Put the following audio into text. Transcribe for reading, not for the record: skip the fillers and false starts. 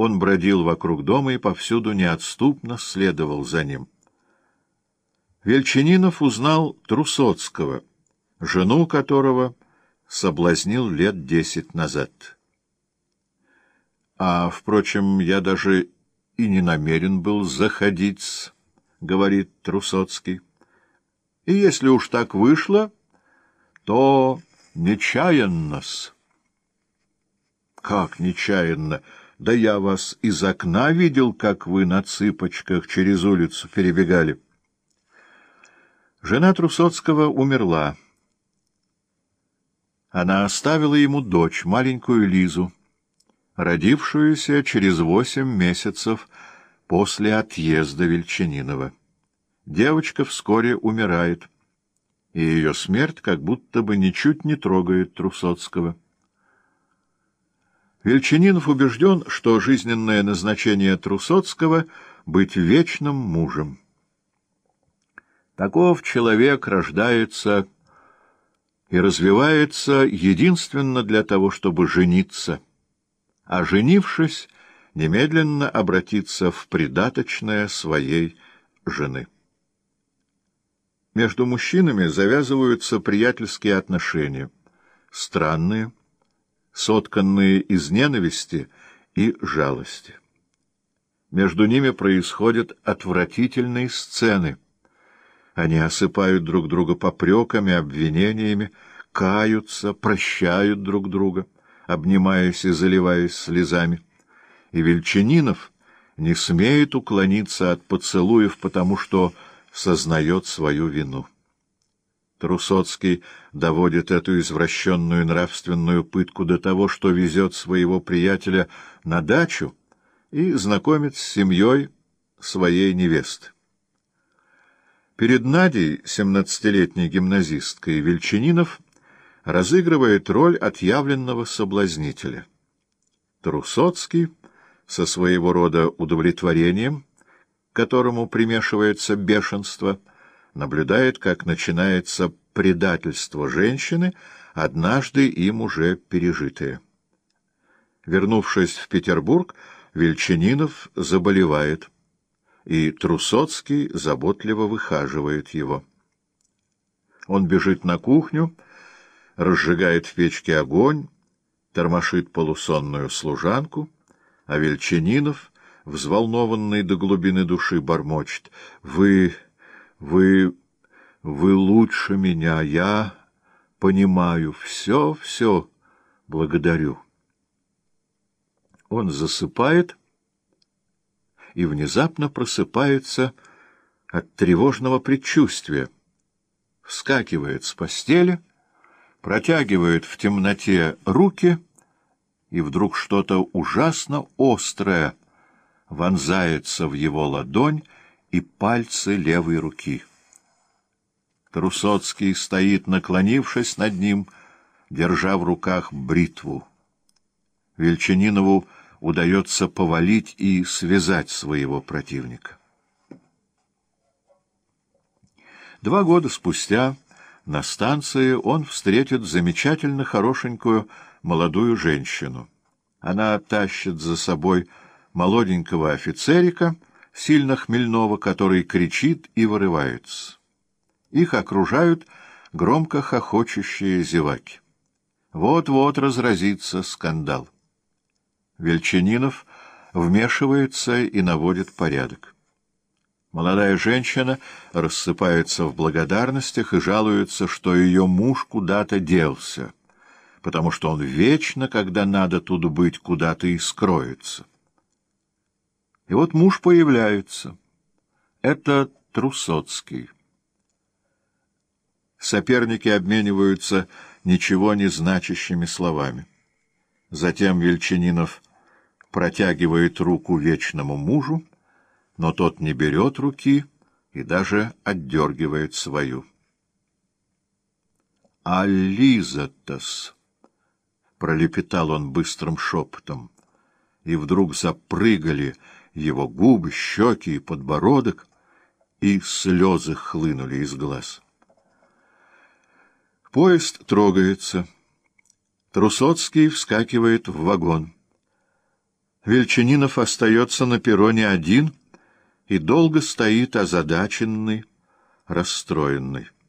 Он бродил вокруг дома и повсюду неотступно следовал за ним. Вельчининов узнал Трусоцкого, жену которого соблазнил лет 10 назад. — впрочем, я даже и не намерен был заходить, — говорит Трусоцкий. — И если уж так вышло, то нечаянно-с. — Как нечаянно? Да я вас из окна видел, как вы на цыпочках через улицу перебегали. Жена Трусоцкого умерла. Она оставила ему дочь, маленькую Лизу, родившуюся через 8 месяцев после отъезда Вельчининова. Девочка вскоре умирает, и ее смерть как будто бы ничуть не трогает Трусоцкого. Вельчининов убежден, что жизненное назначение Трусоцкого — быть вечным мужем. Таков человек рождается и развивается единственно для того, чтобы жениться, а женившись, немедленно обратиться в придаточное своей жены. Между мужчинами завязываются приятельские отношения, странные, сотканные из ненависти и жалости. Между ними происходят отвратительные сцены. Они осыпают друг друга попреками, обвинениями, каются, прощают друг друга, обнимаясь и заливаясь слезами. И Вельчининов не смеет уклониться от поцелуев, потому что сознает свою вину. Трусоцкий доводит эту извращенную нравственную пытку до того, что везет своего приятеля на дачу и знакомит с семьей своей невесты. Перед Надей, 17-летней гимназисткой, Вельчининов разыгрывает роль отъявленного соблазнителя. Трусоцкий со своего рода удовлетворением, к которому примешивается бешенство, наблюдает, как начинается предательство женщины, однажды им уже пережитое. Вернувшись в Петербург, Вельчининов заболевает, и Трусоцкий заботливо выхаживает его. Он бежит на кухню, разжигает в печке огонь, тормошит полусонную служанку, а Вельчининов, взволнованный до глубины души, бормочет: Вы лучше меня, я понимаю, все, благодарю». Он засыпает и внезапно просыпается от тревожного предчувствия, вскакивает с постели, протягивает в темноте руки, и вдруг что-то ужасно острое вонзается в его ладонь и пальцы левой руки. Трусоцкий стоит, наклонившись над ним, держа в руках бритву. Вельчининову удается повалить и связать своего противника. 2 года спустя на станции он встретит замечательно хорошенькую молодую женщину. Она тащит за собой молоденького офицерика, сильно хмельного, который кричит и вырывается. Их окружают громко хохочущие зеваки. Вот-вот разразится скандал. Вельчининов вмешивается и наводит порядок. Молодая женщина рассыпается в благодарностях и жалуется, что ее муж куда-то делся, потому что он вечно, когда надо тут быть, куда-то и скроется. И вот муж появляется. Это Трусоцкий. Соперники обмениваются ничего не значащими словами. Затем Вельчининов протягивает руку вечному мужу, но тот не берет руки и даже отдергивает свою. — А Лиза-то-с! — пролепетал он быстрым шепотом, и вдруг запрыгали его губы, щеки и подбородок, и слезы хлынули из глаз. Поезд трогается. Трусоцкий вскакивает в вагон. Вельчининов остается на перроне один и долго стоит озадаченный, расстроенный.